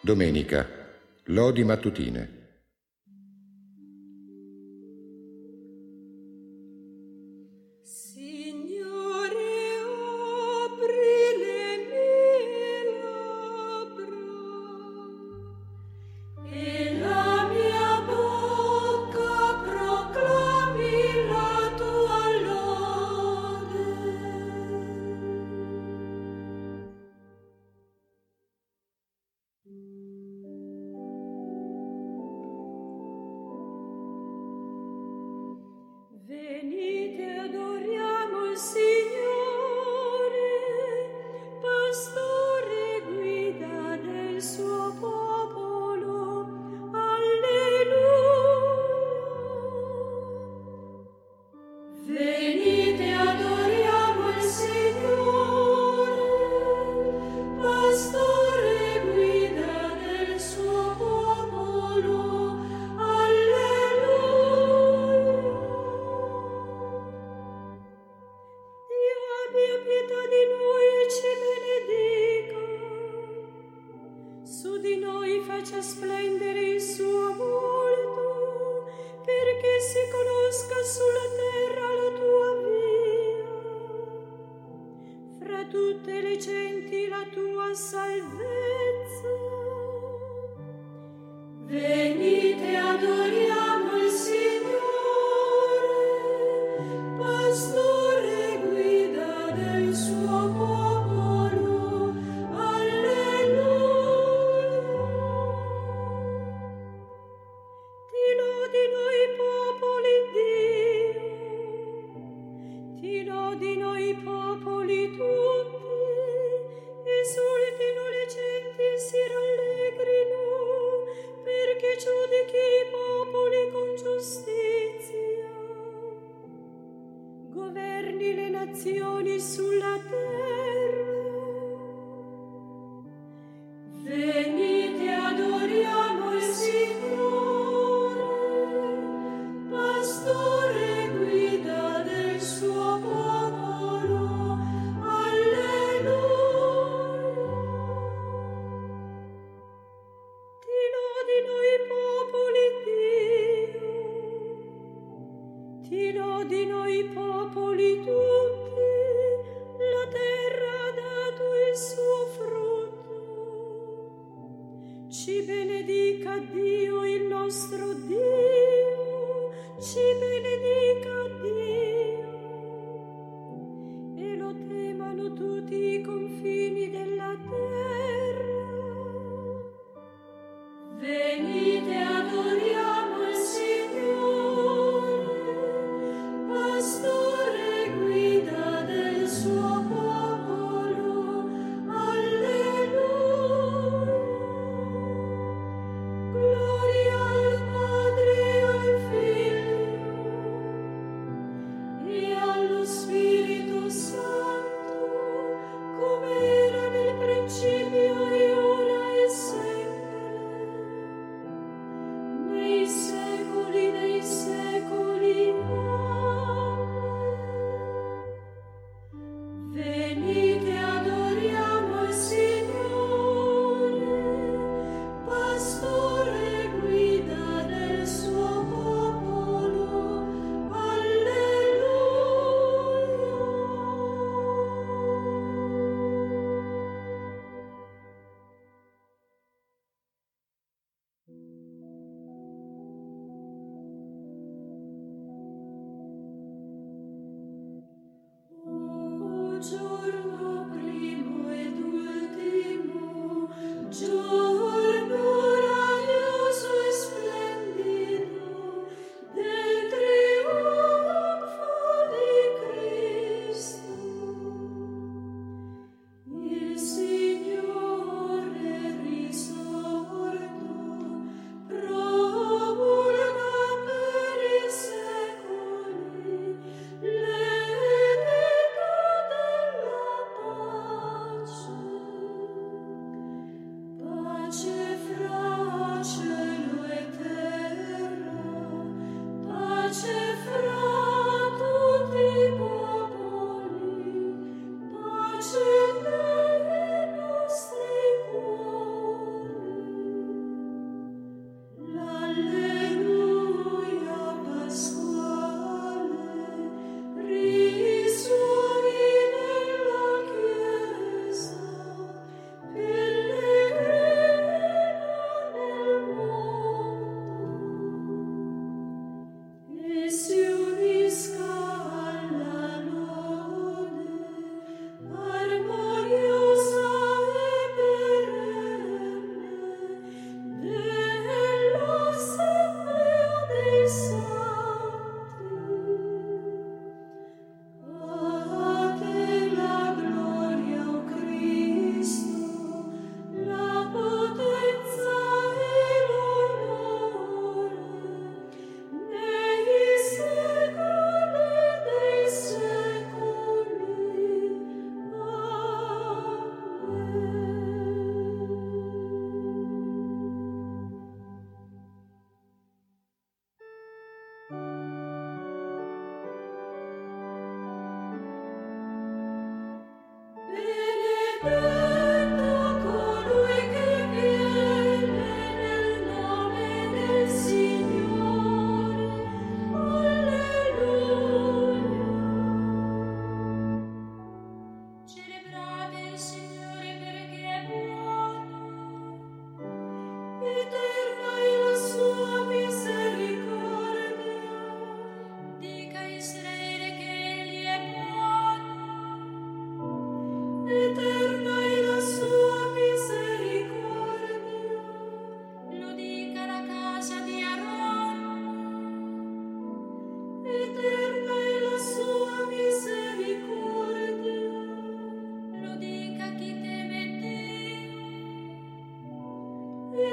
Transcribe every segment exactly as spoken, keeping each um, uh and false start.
Domenica, lodi mattutine.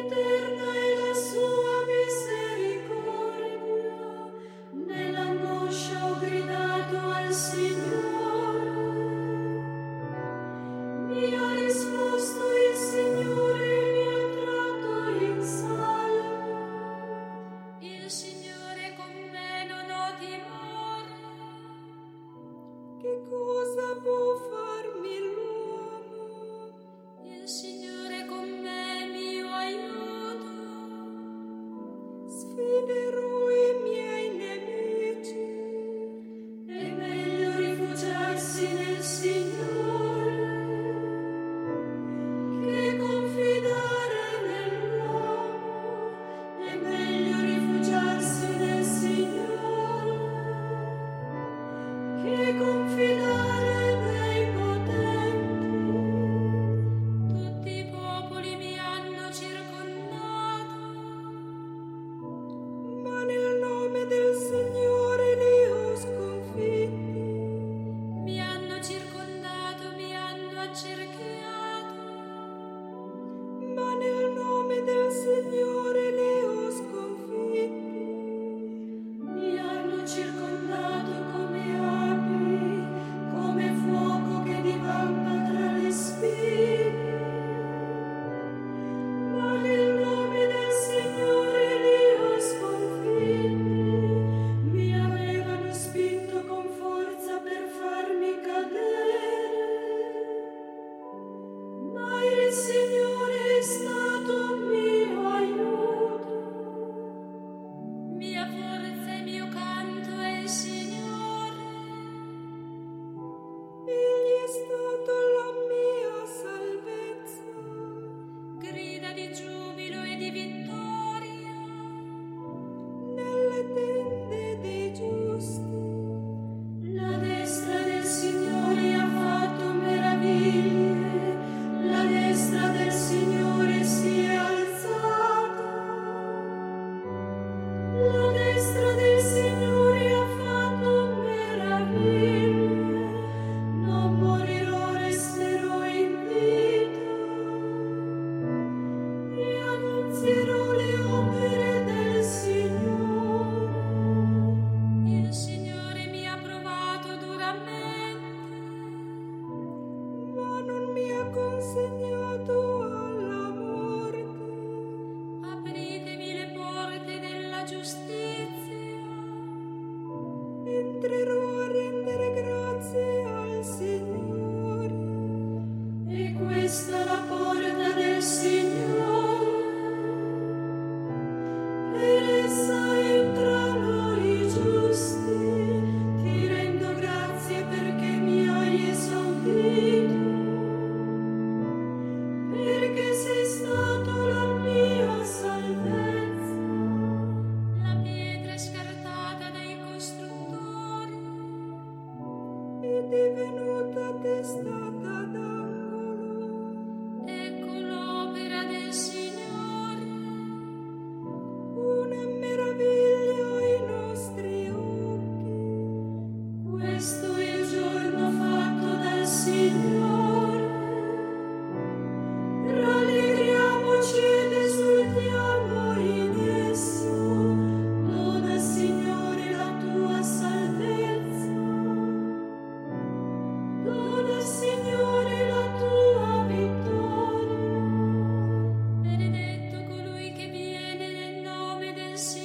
Sì.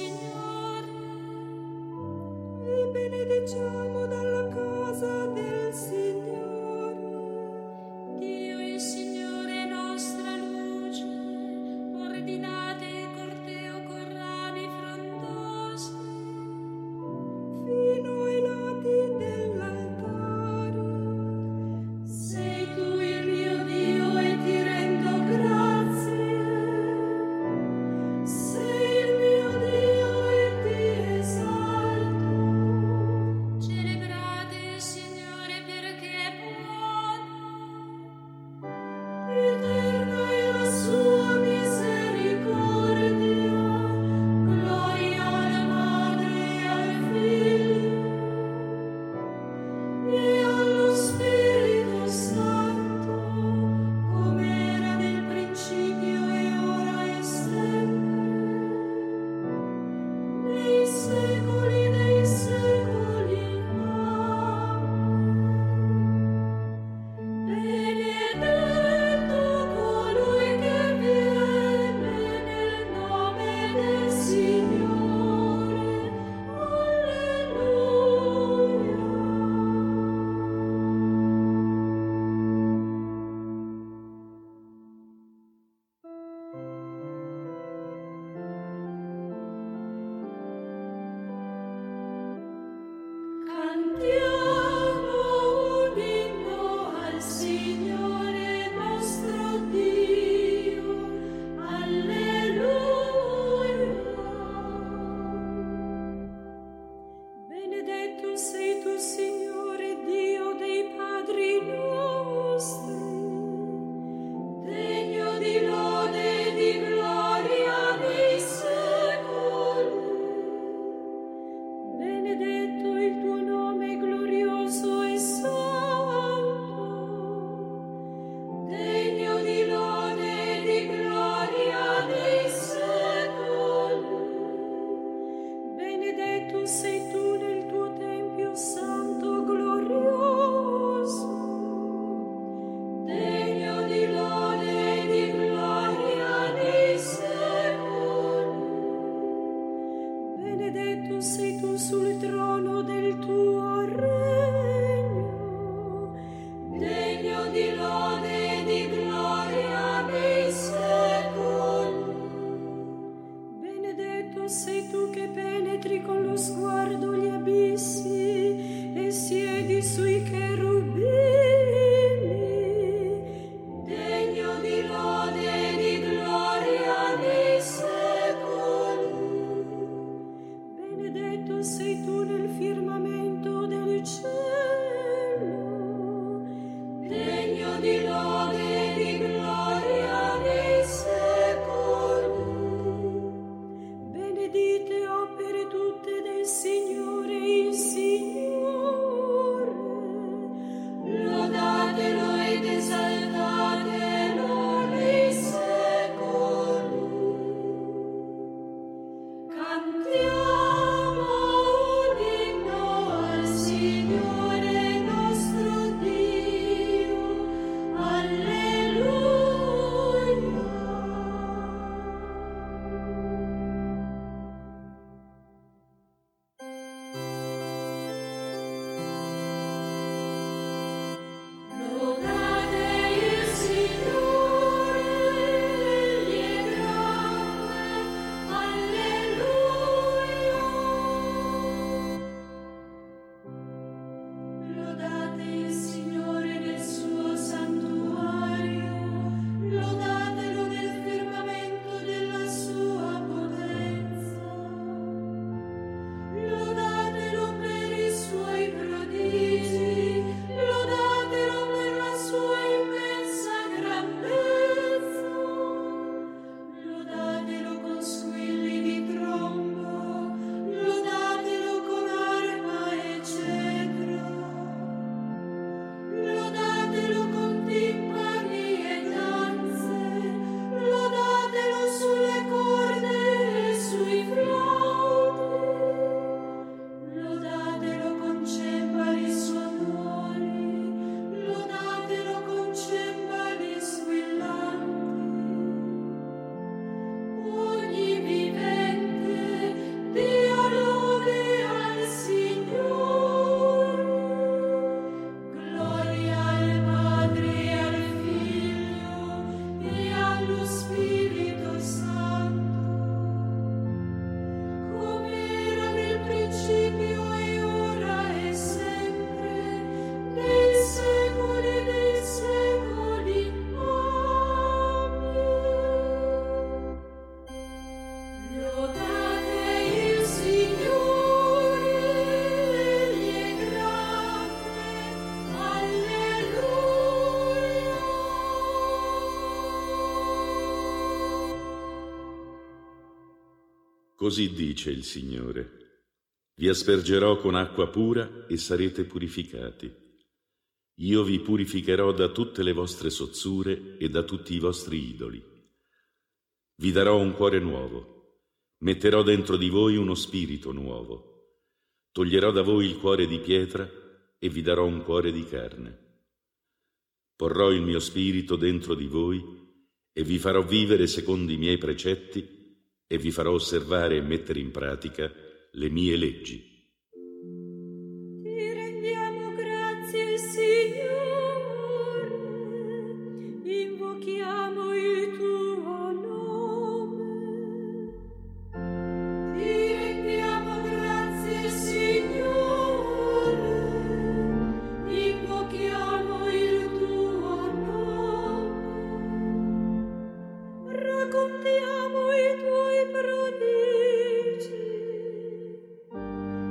sei tu sul trono del tuo regno, degno di lode e di gloria nei secoli. Benedetto sei tu che penetri con lo sguardo gli abissi e siedi sui cherubini, degno di lode e di gloria nei secoli. Benedetto sei tu nel firmamento del cielo, degno di lode e di gloria nei secoli. Benedite opere tutte del Signore il Signore, lodatelo ed esaltatelo nei secoli. Cantiamo un inno al Signore nostro Dio, alleluia. Lodate il Signore, egli è grande, alleluia. Lodate il Signore nel suo santuario, lodatelo nel firmamento della sua potenza. Lodatelo per i suoi prodigi, lodatelo per la sua immensa grandezza. Lodatelo con squilli di trombo, lodatelo con arpa e cedro. Lodatelo con timpani e danze, lodatelo sulle corde e sui flauti. Lodatelo con cembali sonori, lodatelo con cembali squillanti. Ogni vivente dia lode al Signore. Gloria al Padre e al Figlio e allo Spirito Santo, come era nel principio e ora e sempre, nei secoli dei secoli. Amen. Lodate il Signore, egli è grande, alleluia. Così dice il Signore: vi aspergerò con acqua pura e sarete purificati. Io vi purificherò da tutte le vostre sozzure e da tutti i vostri idoli. Vi darò un cuore nuovo, metterò dentro di voi uno spirito nuovo. Toglierò da voi il cuore di pietra e vi darò un cuore di carne. Porrò il mio spirito dentro di voi e vi farò vivere secondo i miei precetti e vi farò osservare e mettere in pratica le mie leggi. Ti rendiamo grazie, Signore, invochiamo il tuo nome. Ti rendiamo grazie, Signore, invochiamo il tuo nome. Raccontiamo i tuoi prodigi,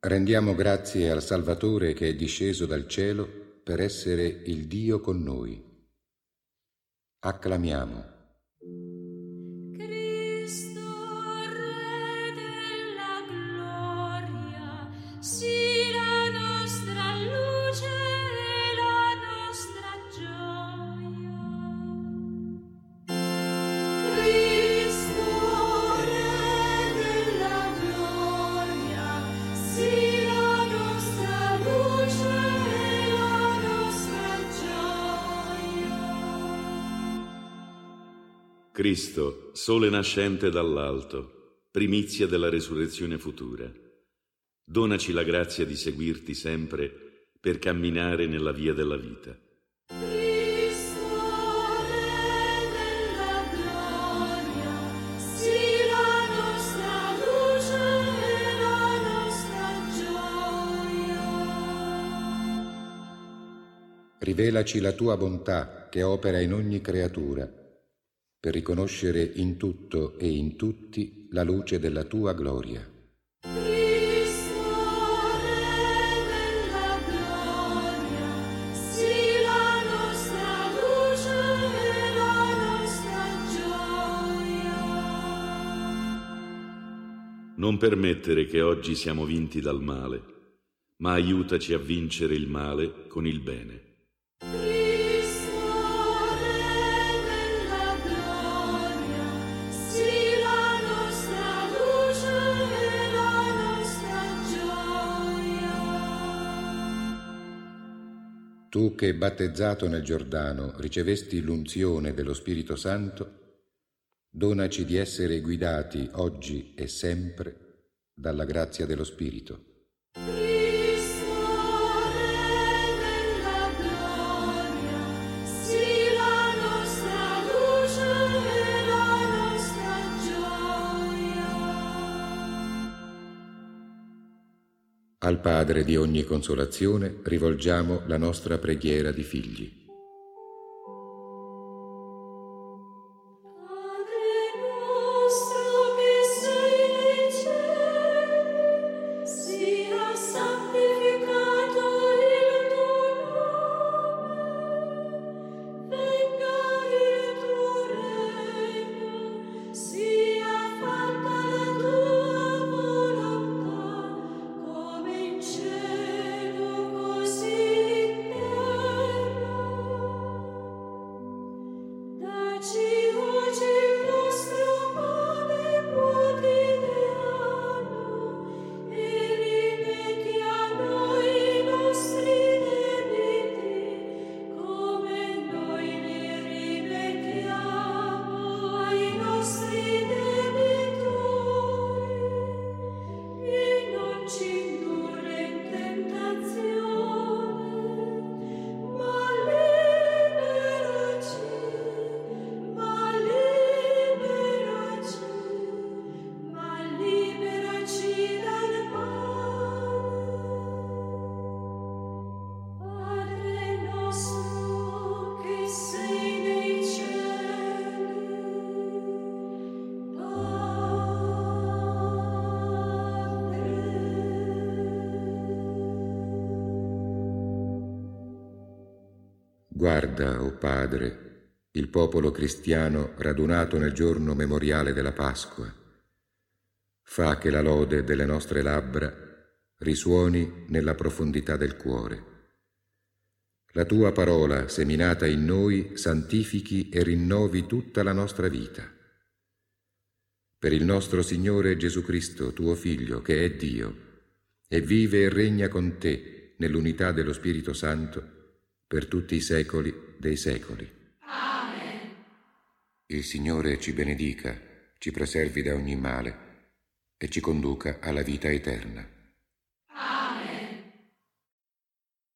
Rendiamo grazie al Salvatore che è disceso dal cielo per essere il Dio con noi. Acclamiamo. Cristo, Re della gloria, sii la nostra luce e la nostra gioia. Cristo, Re della gloria, sii la nostra luce e la nostra gioia. Cristo, sole nascente dall'alto, primizia della resurrezione futura, donaci la grazia di seguirti sempre per camminare nella via della vita. Cristo, Re della gloria, sii la nostra luce e la nostra gioia. Rivelaci la tua bontà che opera in ogni creatura, per riconoscere in tutto e in tutti la luce della tua gloria. Cristo, Re della gloria, sii la nostra luce e la nostra gioia. Non permettere che oggi siamo vinti dal male, ma aiutaci a vincere il male con il bene. Cristo, Re della gloria, sii la nostra luce e la nostra gioia. Tu che, battezzato nel Giordano, ricevesti l'unzione dello Spirito Santo, donaci di essere guidati oggi e sempre dalla grazia dello Spirito. Cristo, Re della gloria, sii la nostra luce e la nostra gioia. Al Padre di ogni consolazione rivolgiamo la nostra preghiera di figli. Padre nostro che sei nei cieli, sia santificato il tuo nome, venga il tuo regno, sia fatta la tua volontà, come in cielo così in terra. Dacci oggi il nostro pane quotidiano e rimetti a noi i nostri debiti, come noi li rimettiamo ai nostri debitori, e non ci indurre in tentazione, ma liberaci, ma liberaci, ma liberaci dal male. Padre nostro che sei nei cieli, Guarda, o Padre, il popolo cristiano radunato nel giorno memoriale della Pasqua. Fa che la lode delle nostre labbra risuoni nella profondità del cuore. La tua parola, seminata in noi, santifichi e rinnovi tutta la nostra vita. Per il nostro Signore Gesù Cristo, tuo Figlio, che è Dio, e vive e regna con te nell'unità dello Spirito Santo, per tutti i secoli dei secoli. Amen. Il Signore ci benedica, ci preservi da ogni male e ci conduca alla vita eterna.